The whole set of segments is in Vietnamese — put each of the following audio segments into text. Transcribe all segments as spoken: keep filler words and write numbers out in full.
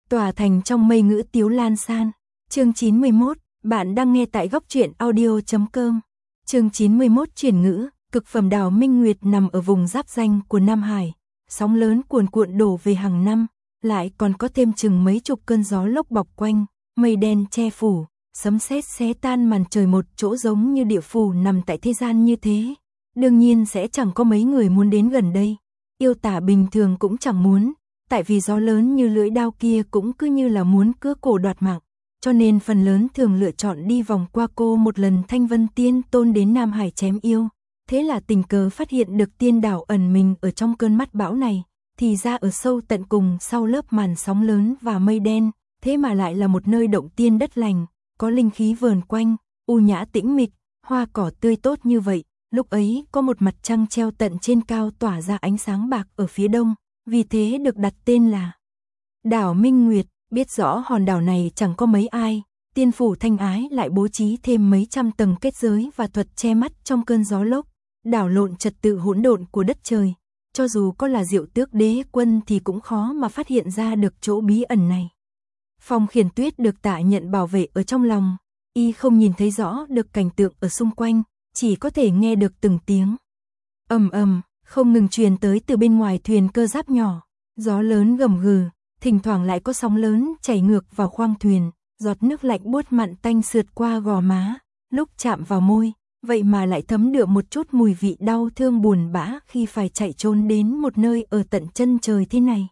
Tỏa thành trong mây ngữ tiếu lan san. Chương chín mươi mốt, bạn đang nghe tại góc truyện audio chấm com. Chương chín mươi mốt chuyển ngữ, cực phẩm đảo Minh Nguyệt nằm ở vùng giáp danh của Nam Hải, sóng lớn cuồn cuộn đổ về hàng năm, lại còn có thêm chừng mấy chục cơn gió lốc bọc quanh, mây đen che phủ, sấm sét xé tan màn trời, một chỗ giống như địa phủ nằm tại thế gian như thế. Đương nhiên sẽ chẳng có mấy người muốn đến gần đây. Yêu tả bình thường cũng chẳng muốn, tại vì gió lớn như lưỡi đao kia cũng cứ như là muốn cưa cổ đoạt mạng, cho nên phần lớn thường lựa chọn đi vòng qua cô một lần Thanh Vân Tiên Tôn đến Nam Hải chém yêu. Thế là tình cờ phát hiện được tiên đảo ẩn mình ở trong cơn mắt bão này, thì ra ở sâu tận cùng sau lớp màn sóng lớn và mây đen, thế mà lại là một nơi động tiên đất lành, có linh khí vờn quanh, u nhã tĩnh mịch, hoa cỏ tươi tốt như vậy. Lúc ấy có một mặt trăng treo tận trên cao tỏa ra ánh sáng bạc ở phía đông, vì thế được đặt tên là đảo Minh Nguyệt. Biết rõ hòn đảo này chẳng có mấy ai, tiên phủ Thanh Ái lại bố trí thêm mấy trăm tầng kết giới và thuật che mắt trong cơn gió lốc, đảo lộn trật tự hỗn độn của đất trời. Cho dù có là Diệu Tước Đế Quân thì cũng khó mà phát hiện ra được chỗ bí ẩn này. Phong Khiển Tuyết được Tạ Nhận bảo vệ ở trong lòng, y không nhìn thấy rõ được cảnh tượng ở xung quanh, chỉ có thể nghe được từng tiếng ầm ầm không ngừng truyền tới từ bên ngoài thuyền cơ giáp nhỏ. Gió lớn gầm gừ, thỉnh thoảng lại có sóng lớn chảy ngược vào khoang thuyền, giọt nước lạnh buốt mặn tanh sượt qua gò má, lúc chạm vào môi, vậy mà lại thấm đượm một chút mùi vị đau thương buồn bã khi phải chạy trốn đến một nơi ở tận chân trời thế này.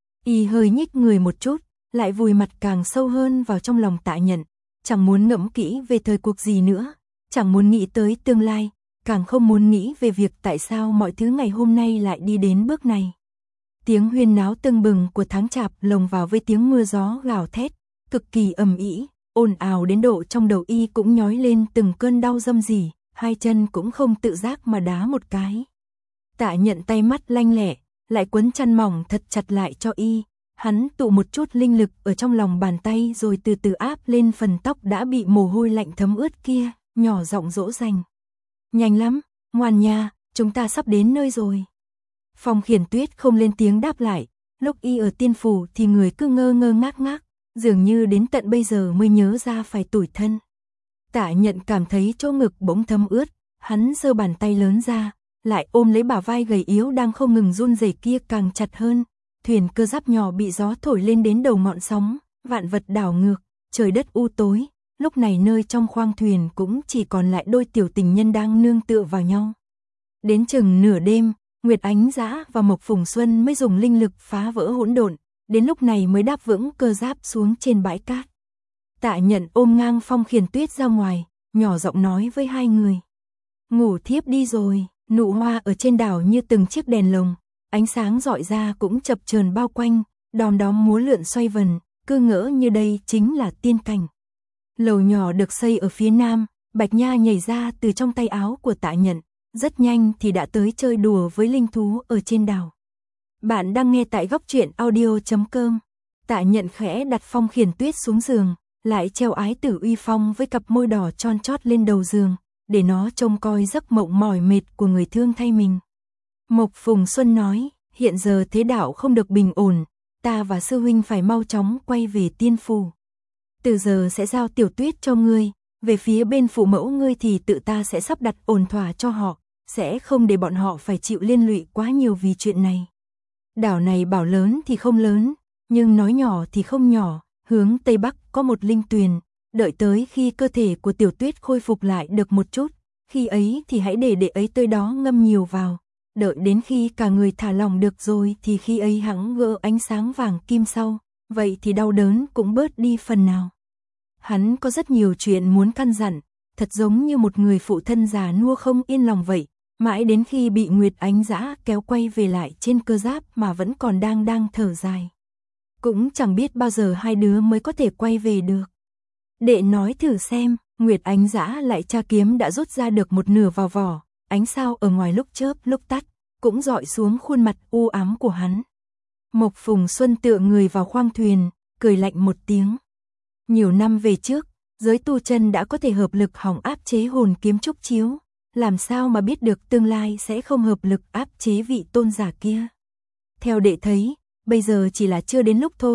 Y hơi nhích người một chút, lại vùi mặt càng sâu hơn vào trong lòng Tạ Nhận, chẳng muốn ngẫm kỹ về thời cuộc gì nữa, chẳng muốn nghĩ tới tương lai, càng không muốn nghĩ về việc tại sao mọi thứ ngày hôm nay lại đi đến bước này. Tiếng huyên náo tưng bừng của tháng chạp lồng vào với tiếng mưa gió gào thét, cực kỳ ầm ĩ, ồn ào đến độ trong đầu y cũng nhói lên từng cơn đau râm rỉ, hai chân cũng không tự giác mà đá một cái. Tạ Nhận tay mắt lanh lẹ, lại quấn chăn mỏng thật chặt lại cho y, hắn tụ một chút linh lực ở trong lòng bàn tay rồi từ từ áp lên phần tóc đã bị mồ hôi lạnh thấm ướt kia, nhỏ giọng dỗ dành. Nhanh lắm, ngoan nha, chúng ta sắp đến nơi rồi. Phong Khiển Tuyết không lên tiếng đáp lại, lúc y ở tiên phủ thì người cứ ngơ ngơ ngác ngác, dường như đến tận bây giờ mới nhớ ra phải tủi thân. Tạ Nhận cảm thấy chỗ ngực bỗng thấm ướt, hắn giơ bàn tay lớn ra, lại ôm lấy bả vai gầy yếu đang không ngừng run rẩy kia càng chặt hơn. Thuyền cơ giáp nhỏ bị gió thổi lên đến đầu ngọn sóng, vạn vật đảo ngược, trời đất u tối, lúc này nơi trong khoang thuyền cũng chỉ còn lại đôi tiểu tình nhân đang nương tựa vào nhau. Đến chừng nửa đêm, Nguyệt Ánh Dã và Mộc Phùng Xuân mới dùng linh lực phá vỡ hỗn độn, đến lúc này mới đáp vững cơ giáp xuống trên bãi cát. Tạ Nhận ôm ngang Phong Khiển Tuyết ra ngoài, nhỏ giọng nói với hai người. Ngủ thiếp đi rồi. Nụ hoa ở trên đảo như từng chiếc đèn lồng, ánh sáng rọi ra cũng chập chờn bao quanh, đom đóm múa lượn xoay vần, cứ ngỡ như đây chính là tiên cảnh. Lầu nhỏ được xây ở phía nam, Bạch Nha nhảy ra từ trong tay áo của Tạ Nhận, rất nhanh thì đã tới chơi đùa với linh thú ở trên đảo. Bạn đang nghe tại góc truyện audio chấm com. Tạ Nhận khẽ đặt Phong Khiển Tuyết xuống giường, lại treo Ái Tử Uy Phong với cặp môi đỏ tròn chót lên đầu giường, để nó trông coi giấc mộng mỏi mệt của người thương thay mình. Mộc Phùng Xuân nói, hiện giờ thế đạo không được bình ổn, ta và sư huynh phải mau chóng quay về tiên phủ. Từ giờ sẽ giao Tiểu Tuyết cho ngươi, về phía bên phụ mẫu ngươi thì tự ta sẽ sắp đặt ổn thỏa cho họ, sẽ không để bọn họ phải chịu liên lụy quá nhiều vì chuyện này. Đảo này bảo lớn thì không lớn, nhưng nói nhỏ thì không nhỏ, hướng Tây Bắc có một linh tuyền, đợi tới khi cơ thể của Tiểu Tuyết khôi phục lại được một chút, khi ấy thì hãy để đệ ấy tới đó ngâm nhiều vào, đợi đến khi cả người thả lỏng được rồi thì khi ấy hẵng gỡ ánh sáng vàng kim sau, vậy thì đau đớn cũng bớt đi phần nào. Hắn có rất nhiều chuyện muốn căn dặn, thật giống như một người phụ thân già nua không yên lòng vậy, mãi đến khi bị Nguyệt Ánh Dã kéo quay về lại trên cơ giáp mà vẫn còn đang đang thở dài. Cũng chẳng biết bao giờ hai đứa mới có thể quay về được. Đệ nói thử xem. Nguyệt Ánh Dã lại tra kiếm đã rút ra được một nửa vào vỏ, ánh sao ở ngoài lúc chớp lúc tắt, cũng dọi xuống khuôn mặt u ám của hắn. Mộc Phùng Xuân tựa người vào khoang thuyền, cười lạnh một tiếng. Nhiều năm về trước, giới tu chân đã có thể hợp lực hỏng áp chế hồn kiếm trúc chiếu, làm sao mà biết được tương lai sẽ không hợp lực áp chế vị tôn giả kia. Theo đệ thấy, bây giờ chỉ là chưa đến lúc thôi,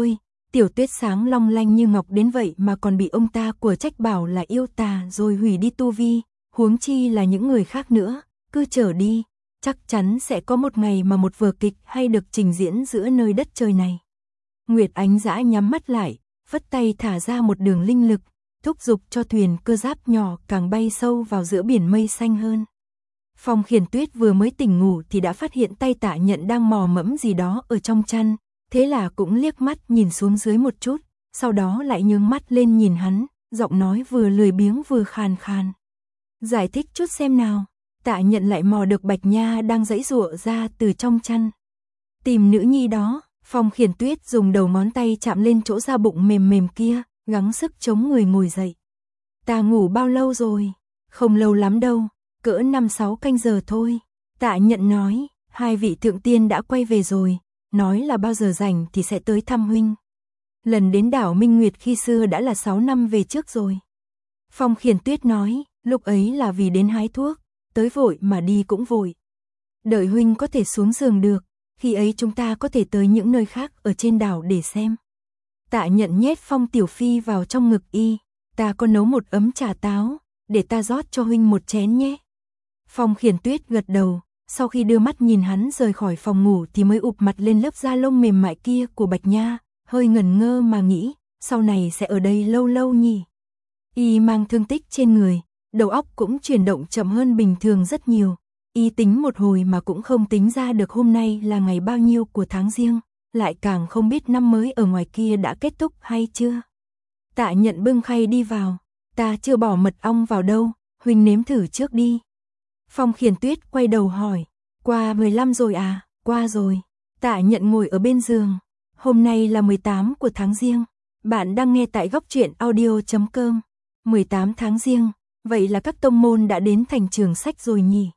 Tiểu Tuyết sáng long lanh như ngọc đến vậy mà còn bị ông ta của trách bảo là yêu tà rồi hủy đi tu vi, huống chi là những người khác nữa, cứ chờ đi, chắc chắn sẽ có một ngày mà một vở kịch hay được trình diễn giữa nơi đất trời này. Nguyệt Ánh Dã nhắm mắt lại, vất tay thả ra một đường linh lực, thúc giục cho thuyền cơ giáp nhỏ càng bay sâu vào giữa biển mây xanh hơn. Phong Khiển Tuyết vừa mới tỉnh ngủ thì đã phát hiện tay Tạ Nhận đang mò mẫm gì đó ở trong chăn, thế là cũng liếc mắt nhìn xuống dưới một chút, sau đó lại nhướng mắt lên nhìn hắn, giọng nói vừa lười biếng vừa khàn khàn. Giải thích chút xem nào. Tạ Nhận lại mò được Bạch Nha đang giãy giụa ra từ trong chăn. Tìm nữ nhi đó. Phong Khiển Tuyết dùng đầu ngón tay chạm lên chỗ da bụng mềm mềm kia, gắng sức chống người ngồi dậy. Ta ngủ bao lâu rồi? Không lâu lắm đâu, cỡ năm sáu canh giờ thôi. Tạ Nhận nói, hai vị thượng tiên đã quay về rồi, nói là bao giờ rảnh thì sẽ tới thăm huynh. Lần đến đảo Minh Nguyệt khi xưa đã là sáu năm về trước rồi. Phong Khiển Tuyết nói, lúc ấy là vì đến hái thuốc, tới vội mà đi cũng vội. Đợi huynh có thể xuống giường được, khi ấy chúng ta có thể tới những nơi khác ở trên đảo để xem. Tạ Nhận nhét Phong Tiểu Phi vào trong ngực y, ta có nấu một ấm trà táo, để ta rót cho huynh một chén nhé. Phong Khiển Tuyết gật đầu, sau khi đưa mắt nhìn hắn rời khỏi phòng ngủ thì mới ụp mặt lên lớp da lông mềm mại kia của Bạch Nha, hơi ngẩn ngơ mà nghĩ, sau này sẽ ở đây lâu lâu nhỉ. Y mang thương tích trên người, đầu óc cũng chuyển động chậm hơn bình thường rất nhiều. Y tính một hồi mà cũng không tính ra được hôm nay là ngày bao nhiêu của tháng Giêng, lại càng không biết năm mới ở ngoài kia đã kết thúc hay chưa. Tạ Nhận bưng khay đi vào, ta chưa bỏ mật ong vào đâu, huynh nếm thử trước đi. Phong Khiển Tuyết quay đầu hỏi, qua mười lăm rồi à? Qua rồi. Tạ Nhận ngồi ở bên giường, hôm nay là mười tám của tháng Giêng, bạn đang nghe tại góc truyện audio chấm com. mười tám tháng Giêng, vậy là các tông môn đã đến thành trường sách rồi nhỉ?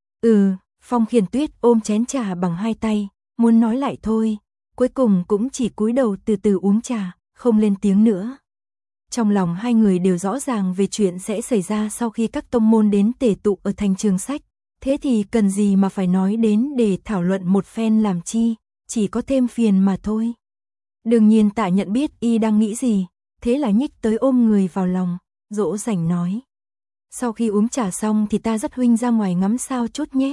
Ừ, Phong Khiển Tuyết ôm chén trà bằng hai tay, muốn nói lại thôi, cuối cùng cũng chỉ cúi đầu từ từ uống trà, không lên tiếng nữa. Trong lòng hai người đều rõ ràng về chuyện sẽ xảy ra sau khi các tông môn đến tề tụ ở thành trường sách, thế thì cần gì mà phải nói đến để thảo luận một phen làm chi, chỉ có thêm phiền mà thôi. Đương nhiên Tạ Nhận biết y đang nghĩ gì, thế là nhích tới ôm người vào lòng, dỗ dành nói. Sau khi uống trà xong thì ta dắt huynh ra ngoài ngắm sao chút nhé.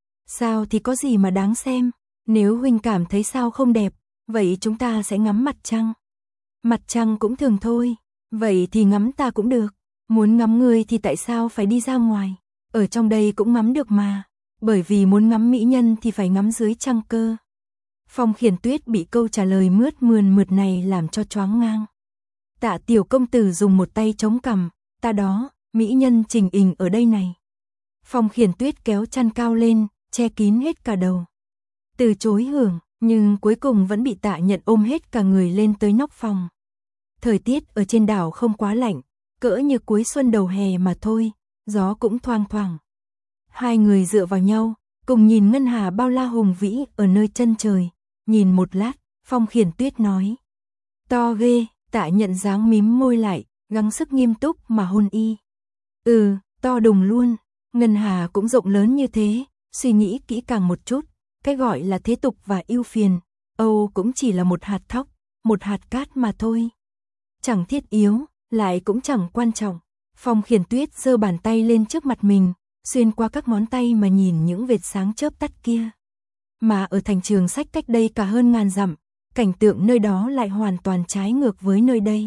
Sao thì có gì mà đáng xem, nếu huynh cảm thấy sao không đẹp, vậy chúng ta sẽ ngắm mặt trăng. Mặt trăng cũng thường thôi, vậy thì ngắm ta cũng được, muốn ngắm người thì tại sao phải đi ra ngoài, ở trong đây cũng ngắm được mà, bởi vì muốn ngắm mỹ nhân thì phải ngắm dưới trăng cơ. Phong Khiển Tuyết bị câu trả lời mướt mườn mượt này làm cho choáng ngang. Tạ tiểu công tử dùng một tay chống cằm, ta đó, mỹ nhân trình hình ở đây này. Phong Khiển Tuyết kéo chăn cao lên, che kín hết cả đầu. Từ chối hưởng, nhưng cuối cùng vẫn bị Tạ Nhận ôm hết cả người lên tới nóc phòng. Thời tiết ở trên đảo không quá lạnh, cỡ như cuối xuân đầu hè mà thôi, gió cũng thoang thoảng. Hai người dựa vào nhau, cùng nhìn ngân hà bao la hùng vĩ ở nơi chân trời, nhìn một lát, Phong Khiển Tuyết nói. To ghê, Tạ Nhận dáng mím môi lại, gắng sức nghiêm túc mà hôn y. Ừ, to đùng luôn, ngân hà cũng rộng lớn như thế, suy nghĩ kỹ càng một chút, cái gọi là thế tục và ưu phiền, Âu cũng chỉ là một hạt thóc, một hạt cát mà thôi. Chẳng thiết yếu, lại cũng chẳng quan trọng. Phong Khiển Tuyết giơ bàn tay lên trước mặt mình, xuyên qua các ngón tay mà nhìn những vệt sáng chớp tắt kia. Mà ở thành trường sách cách đây cả hơn ngàn dặm, cảnh tượng nơi đó lại hoàn toàn trái ngược với nơi đây.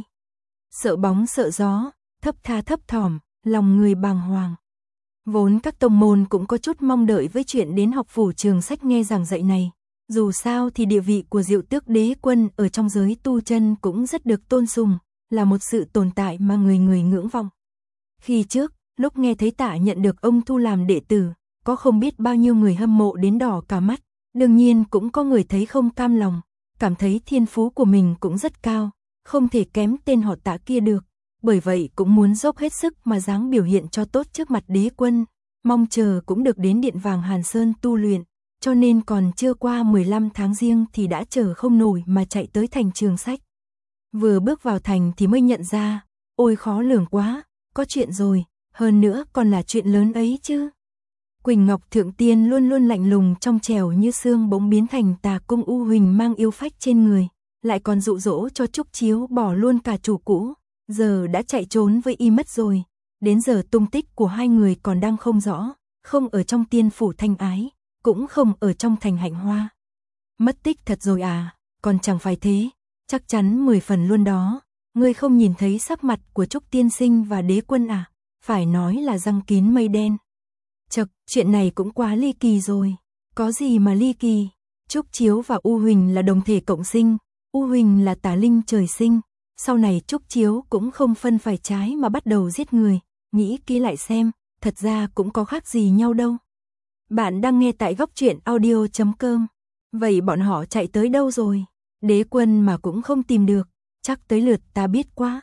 Sợ bóng sợ gió, thấp tha thấp thỏm, lòng người bàng hoàng. Vốn các tông môn cũng có chút mong đợi với chuyện đến học phủ trường sách nghe giảng dạy này. Dù sao thì địa vị của Diệu Tước Đế Quân ở trong giới tu chân cũng rất được tôn sùng, là một sự tồn tại mà người người ngưỡng vọng. Khi trước, lúc nghe thấy Tạ Nhận được ông thu làm đệ tử, có không biết bao nhiêu người hâm mộ đến đỏ cả mắt, đương nhiên cũng có người thấy không cam lòng, cảm thấy thiên phú của mình cũng rất cao, không thể kém tên họ Tạ kia được, bởi vậy cũng muốn dốc hết sức mà dáng biểu hiện cho tốt trước mặt đế quân, mong chờ cũng được đến Điện Vàng Hàn Sơn tu luyện, cho nên còn chưa qua mười lăm tháng Giêng thì đã chờ không nổi mà chạy tới thành trường sách. Vừa bước vào thành thì mới nhận ra, ôi khó lường quá, có chuyện rồi, hơn nữa còn là chuyện lớn ấy chứ. Quỳnh Ngọc Thượng Tiên luôn luôn lạnh lùng trong trẻo như xương bỗng biến thành Tà Cung U Huỳnh mang yêu phách trên người, lại còn dụ dỗ cho Trúc Chiếu bỏ luôn cả chủ cũ, giờ đã chạy trốn với y mất rồi, đến giờ tung tích của hai người còn đang không rõ, không ở trong tiên phủ Thanh Ái, cũng không ở trong thành Hạnh Hoa. Mất tích thật rồi à, còn chẳng phải thế, chắc chắn mười phần luôn đó, ngươi không nhìn thấy sắc mặt của Trúc tiên sinh và Đế Quân à, phải nói là răng kín mây đen. Chậc, chuyện này cũng quá ly kỳ rồi, có gì mà ly kỳ, Trúc Chiếu và U Huỳnh là đồng thể cộng sinh, U Huỳnh là tà linh trời sinh, sau này Trúc Chiếu cũng không phân phải trái mà bắt đầu giết người, nghĩ kỹ lại xem, thật ra cũng có khác gì nhau đâu. Bạn đang nghe tại góc truyện audio chấm com. Vậy bọn họ chạy tới đâu rồi? Đế Quân mà cũng không tìm được, chắc tới lượt ta biết quá.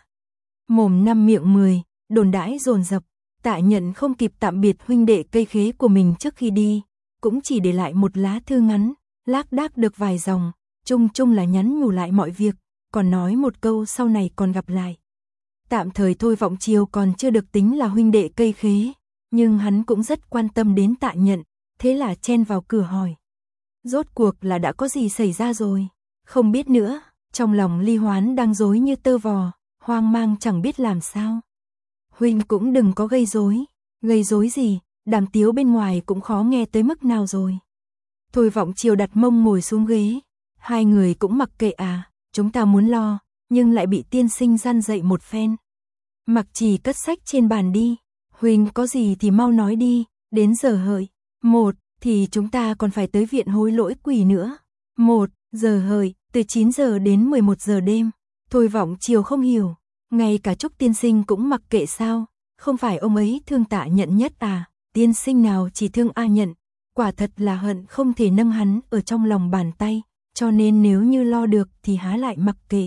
Mồm năm miệng mười, đồn đãi dồn dập, Tạ Nhận không kịp tạm biệt huynh đệ cây khế của mình trước khi đi, cũng chỉ để lại một lá thư ngắn, lác đác được vài dòng, chung chung là nhắn nhủ lại mọi việc, còn nói một câu sau này còn gặp lại. Tạm thời Thôi Vọng Chiều còn chưa được tính là huynh đệ cây khế, nhưng hắn cũng rất quan tâm đến Tạ Nhận, thế là chen vào cửa hỏi. Rốt cuộc là đã có gì xảy ra rồi? Không biết nữa, trong lòng Ly Hoán đang rối như tơ vò, hoang mang chẳng biết làm sao. Huynh cũng đừng có gây rối, gây rối gì, đàm tiếu bên ngoài cũng khó nghe tới mức nào rồi. Thôi Vọng Chiều đặt mông ngồi xuống ghế, hai người cũng mặc kệ à, chúng ta muốn lo, nhưng lại bị tiên sinh gian dậy một phen. Mặc Trì cất sách trên bàn đi, huynh có gì thì mau nói đi, đến giờ hợi. Một, thì chúng ta còn phải tới viện hối lỗi quỷ nữa. Một, giờ hợi, từ chín giờ đến mười một giờ đêm. Thôi Vọng Chiều không hiểu, ngay cả Trúc tiên sinh cũng mặc kệ sao, không phải ông ấy thương Tạ Nhận nhất à, tiên sinh nào chỉ thương A Nhận, quả thật là hận không thể nâng hắn ở trong lòng bàn tay, cho nên nếu như lo được thì há lại mặc kệ.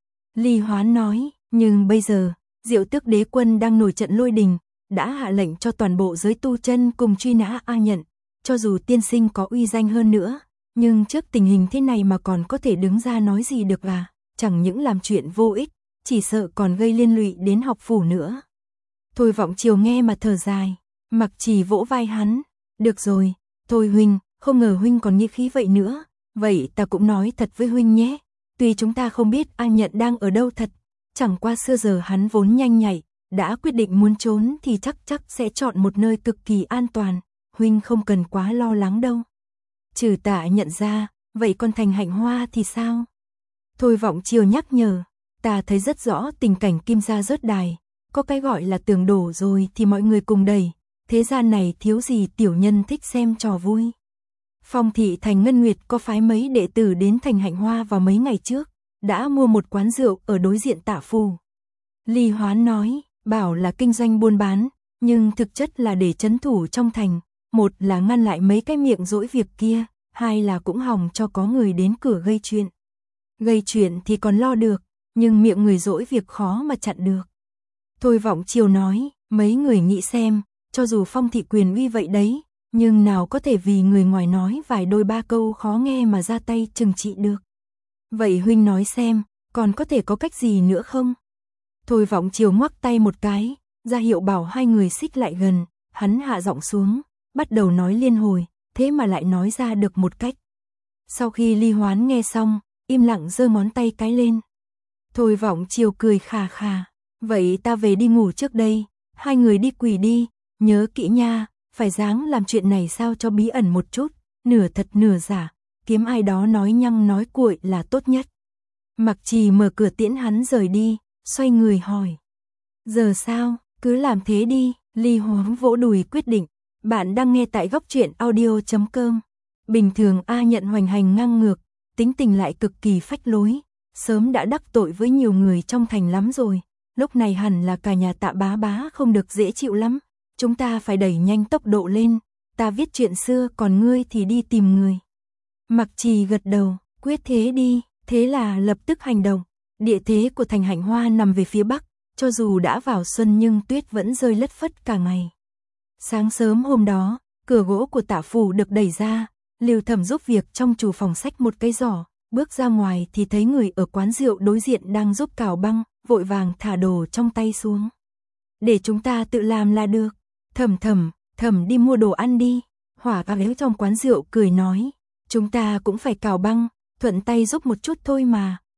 Ly Hoán nói, nhưng bây giờ, Diệu Tước Đế Quân đang nổi trận lôi đình, đã hạ lệnh cho toàn bộ giới tu chân cùng truy nã A Nhận, cho dù tiên sinh có uy danh hơn nữa, nhưng trước tình hình thế này mà còn có thể đứng ra nói gì được à, chẳng những làm chuyện vô ích, chỉ sợ còn gây liên lụy đến học phủ nữa. Thôi Vọng Chiều nghe mà thở dài, Mặc Trì vỗ vai hắn, được rồi, thôi huynh, không ngờ huynh còn nghĩa khí vậy nữa, vậy ta cũng nói thật với huynh nhé, tuy chúng ta không biết A Nhận đang ở đâu thật, chẳng qua xưa giờ hắn vốn nhanh nhạy, đã quyết định muốn trốn thì chắc chắc sẽ chọn một nơi cực kỳ an toàn, huynh không cần quá lo lắng đâu. Trừ Tạ Nhận ra, vậy còn thành Hạnh Hoa thì sao? Thôi Vọng Chiều nhắc nhở, ta thấy rất rõ tình cảnh Kim gia rớt đài, có cái gọi là tường đổ rồi thì mọi người cùng đẩy, thế gian này thiếu gì tiểu nhân thích xem trò vui. Phong thị thành Ngân Nguyệt có phái mấy đệ tử đến thành Hạnh Hoa vào mấy ngày trước, đã mua một quán rượu ở đối diện Tạ phủ. Ly Hoán nói, bảo là kinh doanh buôn bán, nhưng thực chất là để trấn thủ trong thành, một là ngăn lại mấy cái miệng dỗi việc kia, hai là cũng hòng cho có người đến cửa gây chuyện. Gây chuyện thì còn lo được, nhưng miệng người dỗi việc khó mà chặn được. Thôi Vọng Chiều nói, mấy người nghĩ xem, cho dù Phong thị quyền uy vậy đấy, nhưng nào có thể vì người ngoài nói vài đôi ba câu khó nghe mà ra tay trừng trị được. Vậy huynh nói xem, còn có thể có cách gì nữa không? Thôi Vọng Chiều ngoắc tay một cái, ra hiệu bảo hai người xích lại gần, hắn hạ giọng xuống, bắt đầu nói liên hồi, thế mà lại nói ra được một cách. Sau khi Ly Hoán nghe xong, im lặng giơ ngón tay cái lên. Thôi Vọng Chiều cười khà khà, vậy ta về đi ngủ trước đây, hai người đi quỳ đi, nhớ kỹ nha, phải dáng làm chuyện này sao cho bí ẩn một chút, nửa thật nửa giả, kiếm ai đó nói nhăng nói cuội là tốt nhất. Mặc Trì mở cửa tiễn hắn rời đi, xoay người hỏi. Giờ sao, cứ làm thế đi, Ly Hoán vỗ đùi quyết định. Bạn đang nghe tại góc truyện audio chấm com. Bình thường A Nhận hoành hành ngang ngược, tính tình lại cực kỳ phách lối, sớm đã đắc tội với nhiều người trong thành lắm rồi, lúc này hẳn là cả nhà Tạ bá bá không được dễ chịu lắm, chúng ta phải đẩy nhanh tốc độ lên, ta viết chuyện xưa còn ngươi thì đi tìm người. Mặc Trì gật đầu, quyết thế đi, thế là lập tức hành động. Địa thế của thành Hạnh Hoa nằm về phía bắc, cho dù đã vào xuân nhưng tuyết vẫn rơi lất phất cả ngày. Sáng sớm hôm đó, cửa gỗ của Tạ phủ được đẩy ra, Lưu Thẩm giúp việc trong chủ phòng xách một cái giỏ, bước ra ngoài thì thấy người ở quán rượu đối diện đang giúp cào băng, vội vàng thả đồ trong tay xuống. Để chúng ta tự làm là được. Thẩm Thẩm, Thẩm đi mua đồ ăn đi. Hỏa ca ghé trong quán rượu cười nói, chúng ta cũng phải cào băng, thuận tay giúp một chút thôi mà,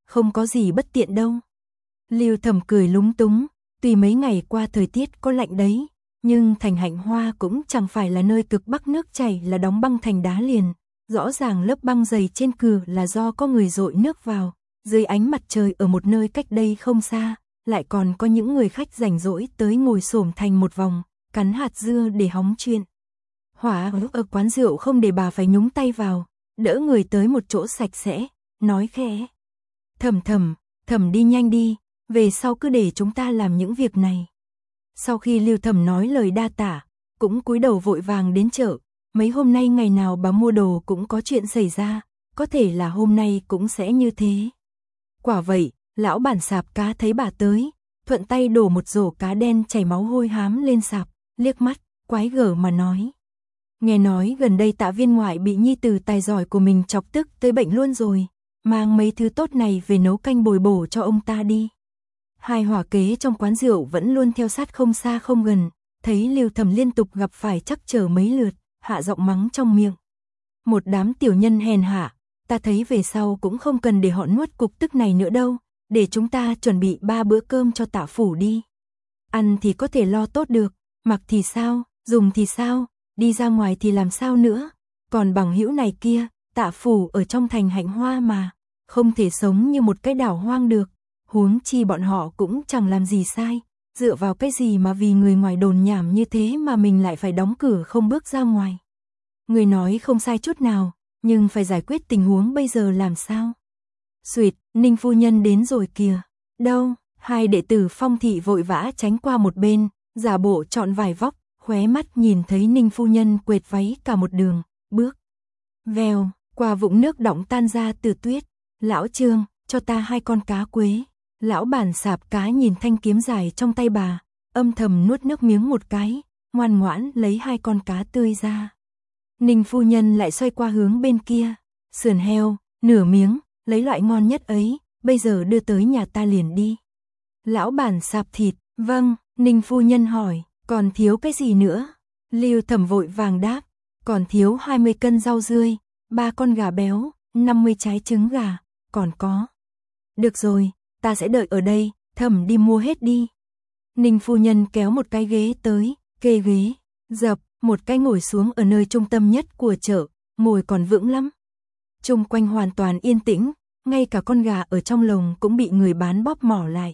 không có gì bất tiện đâu. Lưu Thẩm cười lúng túng, tuy mấy ngày qua thời tiết có lạnh đấy, nhưng thành Hạnh Hoa cũng chẳng phải là nơi cực bắc nước chảy là đóng băng thành đá liền, rõ ràng lớp băng dày trên cửa là do có người dội nước vào, dưới ánh mặt trời ở một nơi cách đây không xa, lại còn có những người khách rảnh rỗi tới ngồi xổm thành một vòng, cắn hạt dưa để hóng chuyện. Hỏa ở quán rượu không để bà phải nhúng tay vào, đỡ người tới một chỗ sạch sẽ, nói khẽ. Thẩm Thẩm, Thẩm đi nhanh đi, về sau cứ để chúng ta làm những việc này. Sau khi Lưu Thẩm nói lời đa tạ, cũng cúi đầu vội vàng đến chợ, mấy hôm nay ngày nào bà mua đồ cũng có chuyện xảy ra, có thể là hôm nay cũng sẽ như thế. Quả vậy, lão bản sạp cá thấy bà tới, thuận tay đổ một rổ cá đen chảy máu hôi hám lên sạp, liếc mắt, quái gở mà nói. Nghe nói gần đây Tạ viên ngoại bị nhi tử tài giỏi của mình chọc tức tới bệnh luôn rồi, mang mấy thứ tốt này về nấu canh bồi bổ cho ông ta đi. Hai hỏa kế trong quán rượu vẫn luôn theo sát không xa không gần, thấy Lưu Thẩm liên tục gặp phải trắc trở mấy lượt, hạ giọng mắng trong miệng. Một đám tiểu nhân hèn hạ, ta thấy về sau cũng không cần để họ nuốt cục tức này nữa đâu, để chúng ta chuẩn bị ba bữa cơm cho Tạ phủ đi. Ăn thì có thể lo tốt được, mặc thì sao, dùng thì sao, đi ra ngoài thì làm sao nữa, còn bằng hữu này kia, Tạ phủ ở trong thành Hạnh Hoa mà, không thể sống như một cái đảo hoang được, huống chi bọn họ cũng chẳng làm gì sai, dựa vào cái gì mà vì người ngoài đồn nhảm như thế mà mình lại phải đóng cửa không bước ra ngoài. Người nói không sai chút nào, nhưng phải giải quyết tình huống bây giờ làm sao? Xuyệt, Ninh phu nhân đến rồi kìa. Đâu? Hai đệ tử Phong thị vội vã tránh qua một bên, giả bộ chọn vài vóc, khóe mắt nhìn thấy Ninh phu nhân quệt váy cả một đường, bước. Vèo, qua vũng nước đọng tan ra từ tuyết. Lão Trương, cho ta hai con cá quế. Lão bản sạp cá nhìn thanh kiếm dài trong tay bà, âm thầm nuốt nước miếng một cái, ngoan ngoãn lấy hai con cá tươi ra. Ninh phu nhân lại xoay qua hướng bên kia, sườn heo, nửa miếng, lấy loại ngon nhất ấy, bây giờ đưa tới nhà ta liền đi. Lão bản sạp thịt, vâng, Ninh phu nhân hỏi, còn thiếu cái gì nữa? Lưu Thẩm vội vàng đáp, còn thiếu hai mươi cân rau rươi, ba con gà béo, năm mươi trái trứng gà, còn có. Được rồi, ta sẽ đợi ở đây, Thẩm đi mua hết đi. Ninh phu nhân kéo một cái ghế tới, kê ghế, dập, một cái ngồi xuống ở nơi trung tâm nhất của chợ, ngồi còn vững lắm. Chung quanh hoàn toàn yên tĩnh, ngay cả con gà ở trong lồng cũng bị người bán bóp mỏ lại.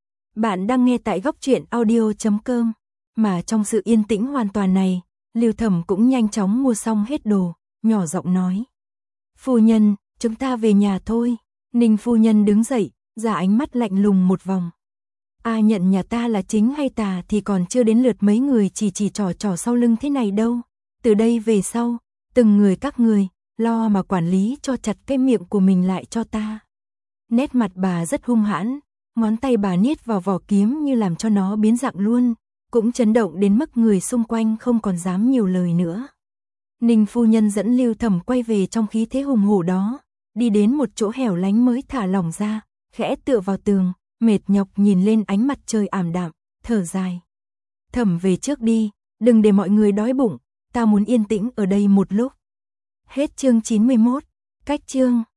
Bạn đang nghe tại góc truyện audio chấm com, mà trong sự yên tĩnh hoàn toàn này, Lưu Thẩm cũng nhanh chóng mua xong hết đồ, nhỏ giọng nói. Phu nhân, chúng ta về nhà thôi. Ninh phu nhân đứng dậy, ra ánh mắt lạnh lùng một vòng. Ai nhận nhà ta là chính hay tà thì còn chưa đến lượt mấy người chỉ chỉ trò trò sau lưng thế này đâu. Từ đây về sau, từng người các người, lo mà quản lý cho chặt cái miệng của mình lại cho ta. Nét mặt bà rất hung hãn, ngón tay bà niết vào vỏ kiếm như làm cho nó biến dạng luôn, cũng chấn động đến mức người xung quanh không còn dám nhiều lời nữa. Ninh phu nhân dẫn Lưu Thẩm quay về trong khí thế hùng hổ đó, đi đến một chỗ hẻo lánh mới thả lỏng ra, khẽ tựa vào tường, mệt nhọc nhìn lên ánh mặt trời ảm đạm, thở dài. Thẩm về trước đi, đừng để mọi người đói bụng, ta muốn yên tĩnh ở đây một lúc. Hết chương chín mươi mốt, cách chương.